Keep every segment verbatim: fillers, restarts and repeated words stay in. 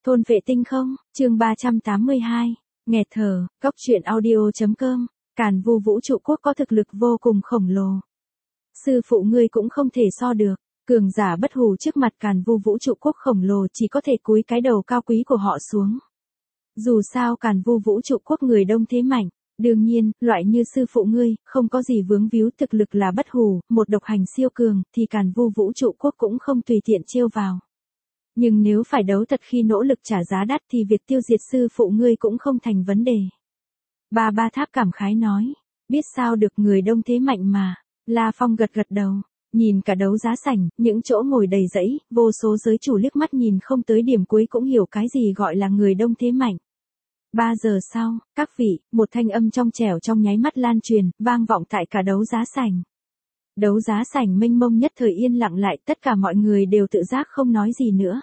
Thôn vệ tinh không, chương ba trăm tám mươi hai, nghẹt thở, cóc truyện audio.com, Càn Vu vũ trụ quốc có thực lực vô cùng khổng lồ. Sư phụ ngươi cũng không thể so được, cường giả bất hủ trước mặt Càn Vu vũ trụ quốc khổng lồ chỉ có thể cúi cái đầu cao quý của họ xuống. Dù sao Càn Vu vũ trụ quốc người đông thế mạnh, đương nhiên, loại như sư phụ ngươi, không có gì vướng víu thực lực là bất hủ, một độc hành siêu cường, thì Càn Vu vũ trụ quốc cũng không tùy tiện trêu vào. Nhưng nếu phải đấu thật khi nỗ lực trả giá đắt thì việc tiêu diệt sư phụ ngươi cũng không thành vấn đề. Ba Ba Tháp cảm khái nói, biết sao được người đông thế mạnh mà. La Phong gật gật đầu, nhìn cả đấu giá sảnh, những chỗ ngồi đầy rẫy, vô số giới chủ liếc mắt nhìn không tới điểm cuối cũng hiểu cái gì gọi là người đông thế mạnh. Ba giờ sau, các vị, một thanh âm trong trẻo trong nháy mắt lan truyền, vang vọng tại cả đấu giá sảnh. Đấu giá sảnh mênh mông nhất thời yên lặng lại, tất cả mọi người đều tự giác không nói gì nữa.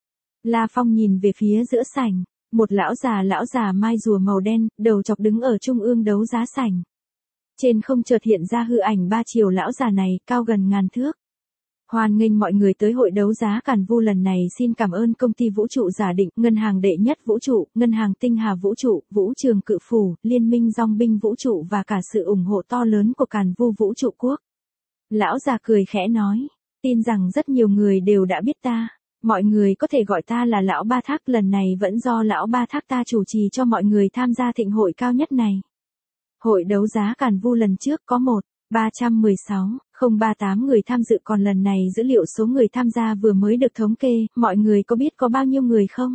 La Phong nhìn về phía giữa sảnh, một lão già lão già mai rùa màu đen, đầu chọc đứng ở trung ương đấu giá sảnh. Trên không chợt hiện ra hư ảnh ba chiều lão già này, cao gần ngàn thước. Hoan nghênh mọi người tới hội đấu giá Càn Vu lần này, xin cảm ơn công ty vũ trụ Giả Định, ngân hàng đệ nhất vũ trụ, ngân hàng tinh hà vũ trụ, vũ trường cự phủ, liên minh dòng binh vũ trụ và cả sự ủng hộ to lớn của Càn Vu vũ trụ quốc. Lão già cười khẽ nói, tin rằng rất nhiều người đều đã biết ta, mọi người có thể gọi ta là Lão Ba Thác, lần này vẫn do Lão Ba Thác ta chủ trì cho mọi người tham gia thịnh hội cao nhất này. Hội đấu giá Càn Vu lần trước có một ba trăm mười sáu không ba tám người tham dự, còn lần này dữ liệu số người tham gia vừa mới được thống kê, mọi người có biết có bao nhiêu người không?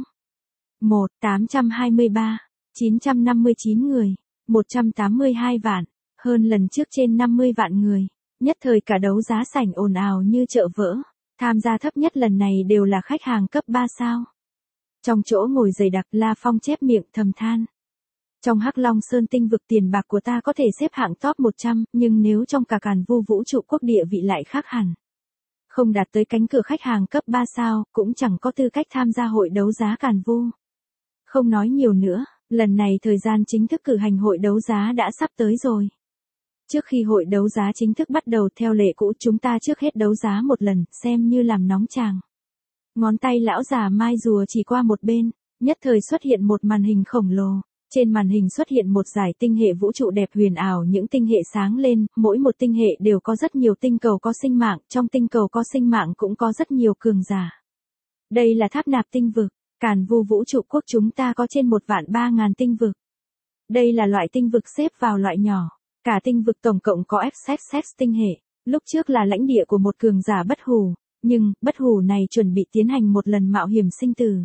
một tám trăm hai mươi ba chín trăm năm mươi chín người, một trăm tám mươi hai vạn, hơn lần trước trên năm mươi vạn người. Nhất thời cả đấu giá sảnh ồn ào như chợ vỡ, tham gia thấp nhất lần này đều là khách hàng cấp ba sao. Trong chỗ ngồi dày đặc, La Phong chép miệng thầm than. Trong Hắc Long Sơn tinh vực tiền bạc của ta có thể xếp hạng top một trăm, nhưng nếu trong cả Càn Vu vũ trụ quốc địa vị lại khác hẳn. Không đạt tới cánh cửa khách hàng cấp ba sao, cũng chẳng có tư cách tham gia hội đấu giá Càn Vu. Không nói nhiều nữa, lần này thời gian chính thức cử hành hội đấu giá đã sắp tới rồi. Trước khi hội đấu giá chính thức bắt đầu theo lệ cũ, chúng ta trước hết đấu giá một lần, xem như làm nóng chàng. Ngón tay lão già mai rùa chỉ qua một bên, nhất thời xuất hiện một màn hình khổng lồ. Trên màn hình xuất hiện một dải tinh hệ vũ trụ đẹp huyền ảo, những tinh hệ sáng lên, mỗi một tinh hệ đều có rất nhiều tinh cầu có sinh mạng, trong tinh cầu có sinh mạng cũng có rất nhiều cường giả. Đây là tháp nạp tinh vực, Càn Vu vũ trụ quốc chúng ta có trên một vạn ba ngàn tinh vực. Đây là loại tinh vực xếp vào loại nhỏ, cả tinh vực tổng cộng có ép ích ích tinh hệ, lúc trước là lãnh địa của một cường giả bất hủ, nhưng, bất hủ này chuẩn bị tiến hành một lần mạo hiểm sinh tử.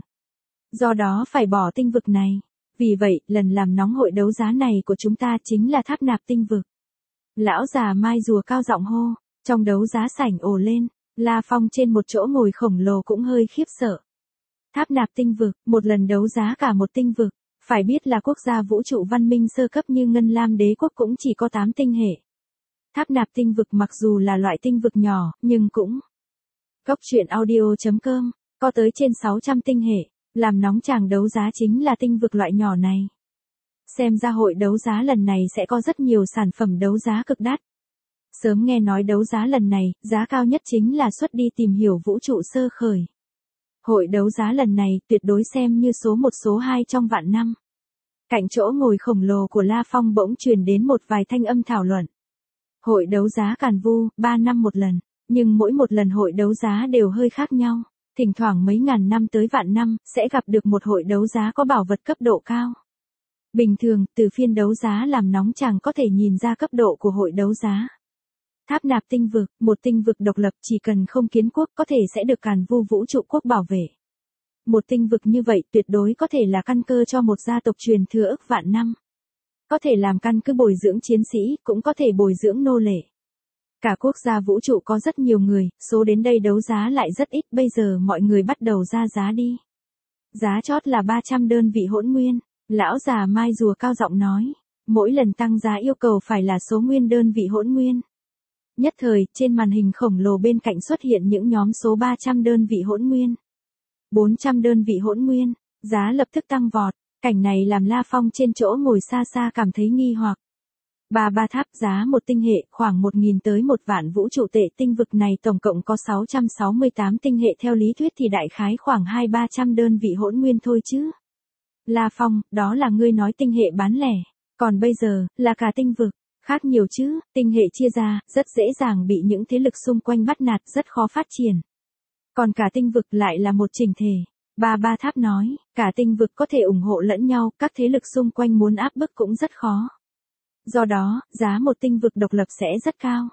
Do đó phải bỏ tinh vực này. Vì vậy, lần làm nóng hội đấu giá này của chúng ta chính là tháp nạp tinh vực. Lão già mai rùa cao giọng hô, trong đấu giá sảnh ồ lên, La Phong trên một chỗ ngồi khổng lồ cũng hơi khiếp sợ. Tháp nạp tinh vực, một lần đấu giá cả một tinh vực, phải biết là quốc gia vũ trụ văn minh sơ cấp như Ngân Lam đế quốc cũng chỉ có tám tinh hệ. Tháp nạp tinh vực mặc dù là loại tinh vực nhỏ, nhưng cũng... Cóc truyện audio.com, có tới trên sáu trăm tinh hệ. Làm nóng chàng đấu giá chính là tinh vực loại nhỏ này. Xem ra hội đấu giá lần này sẽ có rất nhiều sản phẩm đấu giá cực đắt. Sớm nghe nói đấu giá lần này, giá cao nhất chính là xuất đi tìm hiểu vũ trụ sơ khởi. Hội đấu giá lần này tuyệt đối xem như số một số hai trong vạn năm. Cạnh chỗ ngồi khổng lồ của La Phong bỗng truyền đến một vài thanh âm thảo luận. Hội đấu giá Càn Vu, ba năm một lần, nhưng mỗi một lần hội đấu giá đều hơi khác nhau. Thỉnh thoảng mấy ngàn năm tới vạn năm, sẽ gặp được một hội đấu giá có bảo vật cấp độ cao. Bình thường, từ phiên đấu giá làm nóng chàng có thể nhìn ra cấp độ của hội đấu giá. Tháp nạp tinh vực, một tinh vực độc lập chỉ cần không kiến quốc có thể sẽ được Càn Vu vũ trụ quốc bảo vệ. Một tinh vực như vậy tuyệt đối có thể là căn cơ cho một gia tộc truyền thừa ức vạn năm. Có thể làm căn cứ bồi dưỡng chiến sĩ, cũng có thể bồi dưỡng nô lệ. Cả quốc gia vũ trụ có rất nhiều người, số đến đây đấu giá lại rất ít, bây giờ mọi người bắt đầu ra giá đi. Giá chót là ba trăm đơn vị hỗn nguyên, lão già mai rùa cao giọng nói, mỗi lần tăng giá yêu cầu phải là số nguyên đơn vị hỗn nguyên. Nhất thời, trên màn hình khổng lồ bên cạnh xuất hiện những nhóm số ba trăm đơn vị hỗn nguyên, bốn trăm đơn vị hỗn nguyên, giá lập tức tăng vọt, cảnh này làm La Phong trên chỗ ngồi xa xa cảm thấy nghi hoặc. Ba ba tháp giá một tinh hệ khoảng một nghìn tới một vạn vũ trụ tệ, tinh vực này tổng cộng có sáu trăm sáu mươi tám tinh hệ, theo lý thuyết thì đại khái khoảng hai ba trăm đơn vị hỗn nguyên thôi chứ. La Phong, đó là ngươi nói tinh hệ bán lẻ, còn bây giờ, là cả tinh vực, khác nhiều chứ, tinh hệ chia ra, rất dễ dàng bị những thế lực xung quanh bắt nạt, rất khó phát triển. Còn cả tinh vực lại là một chỉnh thể. Ba ba tháp nói, cả tinh vực có thể ủng hộ lẫn nhau, các thế lực xung quanh muốn áp bức cũng rất khó. Do đó, giá một tinh vực độc lập sẽ rất cao.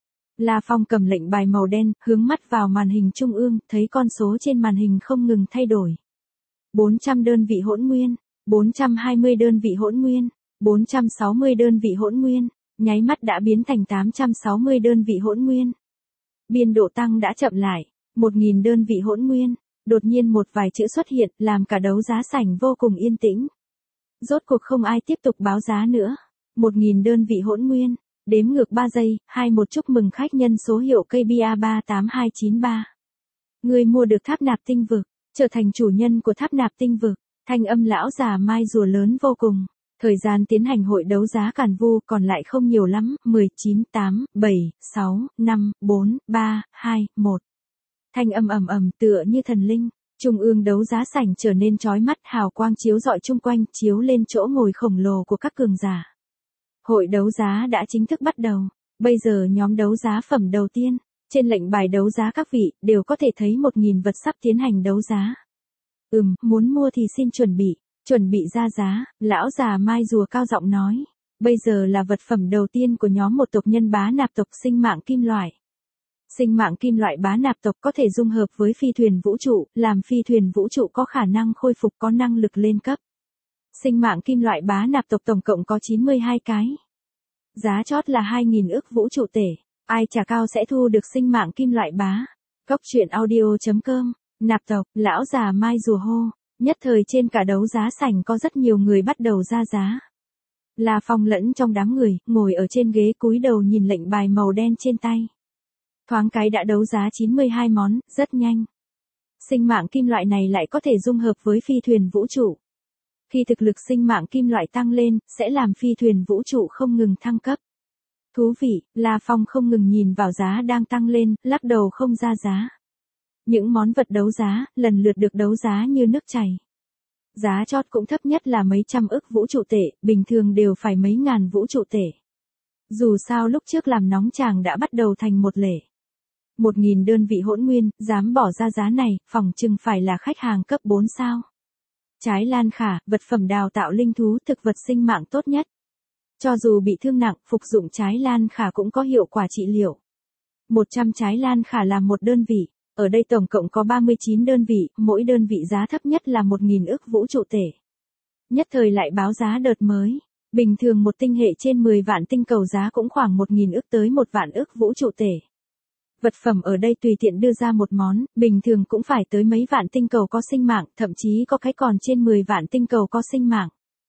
La Phong cầm lệnh bài màu đen, hướng mắt vào màn hình trung ương, thấy con số trên màn hình không ngừng thay đổi. bốn trăm đơn vị hỗn nguyên, bốn trăm hai mươi đơn vị hỗn nguyên, bốn trăm sáu mươi đơn vị hỗn nguyên, nháy mắt đã biến thành tám trăm sáu mươi đơn vị hỗn nguyên. Biên độ tăng đã chậm lại, một nghìn đơn vị hỗn nguyên, đột nhiên một vài chữ xuất hiện, làm cả đấu giá sảnh vô cùng yên tĩnh. Rốt cuộc không ai tiếp tục báo giá nữa. một nghìn đơn vị hỗn nguyên, đếm ngược ba giây, hai một chúc mừng khách nhân số hiệu K B A ba tám hai chín ba. Người mua được tháp nạp tinh vực, trở thành chủ nhân của tháp nạp tinh vực. Thanh âm lão già mai rùa lớn vô cùng. Thời gian tiến hành hội đấu giá Càn Vu còn lại không nhiều lắm, mười, chín, tám, bảy, sáu, năm, bốn, ba, hai, một. Thanh âm ầm ầm tựa như thần linh, trung ương đấu giá sảnh trở nên chói mắt, hào quang chiếu rọi chung quanh, chiếu lên chỗ ngồi khổng lồ của các cường giả. Hội đấu giá đã chính thức bắt đầu, bây giờ nhóm đấu giá phẩm đầu tiên, trên lệnh bài đấu giá các vị, đều có thể thấy một nghìn vật sắp tiến hành đấu giá. Ừm, muốn mua thì xin chuẩn bị, chuẩn bị ra giá, lão già mai rùa cao giọng nói. Bây giờ là vật phẩm đầu tiên của nhóm một tộc nhân bá nạp tộc sinh mạng kim loại. Sinh mạng kim loại bá nạp tộc có thể dung hợp với phi thuyền vũ trụ, làm phi thuyền vũ trụ có khả năng khôi phục, có năng lực lên cấp. Sinh mạng kim loại bá nạp tộc tổng cộng có chín mươi hai cái. Giá chót là hai nghìn ức vũ trụ tể. Ai trả cao sẽ thu được sinh mạng kim loại bá. Cốc truyện audio chấm com, nạp tộc, lão già mai rùa hô. Nhất thời trên cả đấu giá sảnh có rất nhiều người bắt đầu ra giá. La Phong lẫn trong đám người, ngồi ở trên ghế cúi đầu nhìn lệnh bài màu đen trên tay. Thoáng cái đã đấu giá chín mươi hai món, rất nhanh. Sinh mạng kim loại này lại có thể dung hợp với phi thuyền vũ trụ. Khi thực lực sinh mạng kim loại tăng lên, sẽ làm phi thuyền vũ trụ không ngừng thăng cấp. Thú vị, La Phong không ngừng nhìn vào giá đang tăng lên, lắc đầu không ra giá. Những món vật đấu giá, lần lượt được đấu giá như nước chảy. Giá chót cũng thấp nhất là mấy trăm ức vũ trụ tệ, bình thường đều phải mấy ngàn vũ trụ tệ. Dù sao lúc trước làm nóng chàng đã bắt đầu thành một lệ. Một nghìn đơn vị hỗn nguyên, dám bỏ ra giá này, phòng chừng phải là khách hàng cấp bốn sao. Trái lan khả, vật phẩm đào tạo linh thú, thực vật sinh mạng tốt nhất. Cho dù bị thương nặng, phục dụng trái lan khả cũng có hiệu quả trị liệu. một trăm trái lan khả là một đơn vị. Ở đây tổng cộng có ba mươi chín đơn vị, mỗi đơn vị giá thấp nhất là một nghìn ức vũ trụ tể. Nhất thời lại báo giá đợt mới. Bình thường một tinh hệ trên mười vạn tinh cầu giá cũng khoảng một nghìn ức tới một vạn ức vũ trụ tể. Vật phẩm ở đây tùy tiện đưa ra một món, bình thường cũng phải tới mấy vạn tinh cầu có sinh mạng, thậm chí có cái còn trên mười vạn tinh cầu có sinh mạng.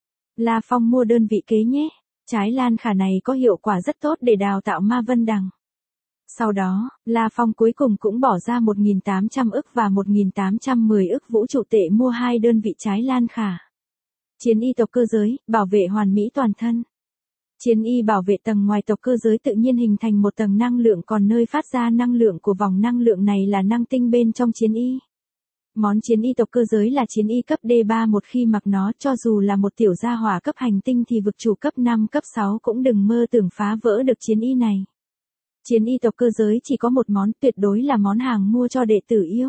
La Phong mua đơn vị kế nhé. Trái lan khả này có hiệu quả rất tốt để đào tạo ma vân đằng. Sau đó, La Phong cuối cùng cũng bỏ ra một nghìn tám trăm ức và một nghìn tám trăm mười ức vũ trụ tệ mua hai đơn vị trái lan khả. Chiến y tộc cơ giới, bảo vệ hoàn mỹ toàn thân. Chiến y bảo vệ tầng ngoài tộc cơ giới tự nhiên hình thành một tầng năng lượng, còn nơi phát ra năng lượng của vòng năng lượng này là năng tinh bên trong chiến y. Món chiến y tộc cơ giới là chiến y cấp D ba, một khi mặc nó, cho dù là một tiểu gia hỏa cấp hành tinh thì vực chủ cấp năm cấp sáu cũng đừng mơ tưởng phá vỡ được chiến y này. Chiến y tộc cơ giới chỉ có một món, tuyệt đối là món hàng mua cho đệ tử yêu.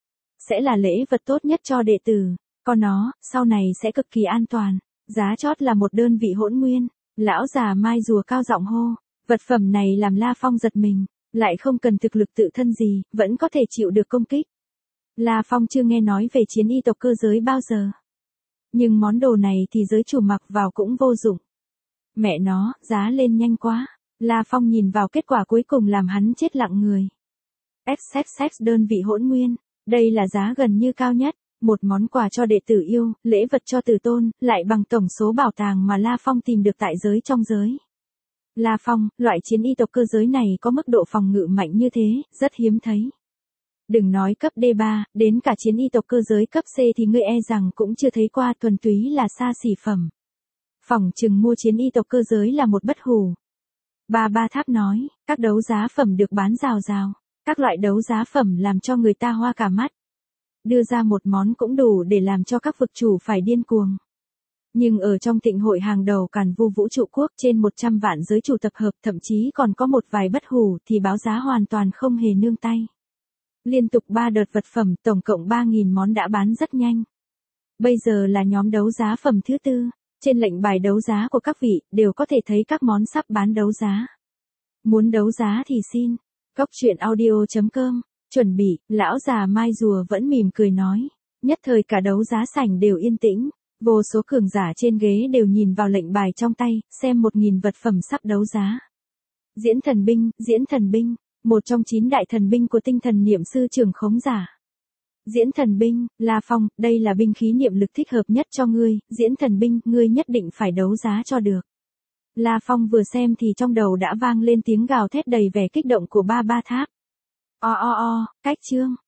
Sẽ là lễ vật tốt nhất cho đệ tử, còn nó, sau này sẽ cực kỳ an toàn. Giá chót là một đơn vị hỗn nguyên. Lão già mai rùa cao giọng hô, vật phẩm này làm La Phong giật mình, lại không cần thực lực tự thân gì, vẫn có thể chịu được công kích. La Phong chưa nghe nói về chiến y tộc cơ giới bao giờ. Nhưng món đồ này thì giới chủ mặc vào cũng vô dụng. Mẹ nó, giá lên nhanh quá. La Phong nhìn vào kết quả cuối cùng làm hắn chết lặng người. ích ích ích đơn vị hỗn nguyên, đây là giá gần như cao nhất. Một món quà cho đệ tử yêu, lễ vật cho tử tôn, lại bằng tổng số bảo tàng mà La Phong tìm được tại giới trong giới. La Phong, loại chiến y tộc cơ giới này có mức độ phòng ngự mạnh như thế, rất hiếm thấy. Đừng nói cấp D ba, đến cả chiến y tộc cơ giới cấp C thì ngươi e rằng cũng chưa thấy qua, thuần túy là xa xỉ phẩm. Phỏng chừng mua chiến y tộc cơ giới là một bất hủ. Ba Ba Tháp nói, các đấu giá phẩm được bán rào rào. Các loại đấu giá phẩm làm cho người ta hoa cả mắt. Đưa ra một món cũng đủ để làm cho các vực chủ phải điên cuồng. Nhưng ở trong thịnh hội hàng đầu Càn Vu Vũ Trụ Quốc trên một trăm vạn giới chủ tập hợp, thậm chí còn có một vài bất hủ thì báo giá hoàn toàn không hề nương tay. Liên tục ba đợt vật phẩm tổng cộng ba nghìn món đã bán rất nhanh. Bây giờ là nhóm đấu giá phẩm thứ tư. Trên lệnh bài đấu giá của các vị đều có thể thấy các món sắp bán đấu giá. Muốn đấu giá thì xin. Cốc truyện audio chấm com. Chuẩn bị, lão già mai rùa vẫn mỉm cười nói. Nhất thời cả đấu giá sảnh đều yên tĩnh. Vô số cường giả trên ghế đều nhìn vào lệnh bài trong tay, xem một nghìn vật phẩm sắp đấu giá. Diễn thần binh, diễn thần binh, một trong chín đại thần binh của tinh thần niệm sư trưởng khống giả. Diễn thần binh, La Phong, đây là binh khí niệm lực thích hợp nhất cho ngươi, diễn thần binh, ngươi nhất định phải đấu giá cho được. La Phong vừa xem thì trong đầu đã vang lên tiếng gào thét đầy vẻ kích động của Ba Ba Tháp. O o o, cách chương.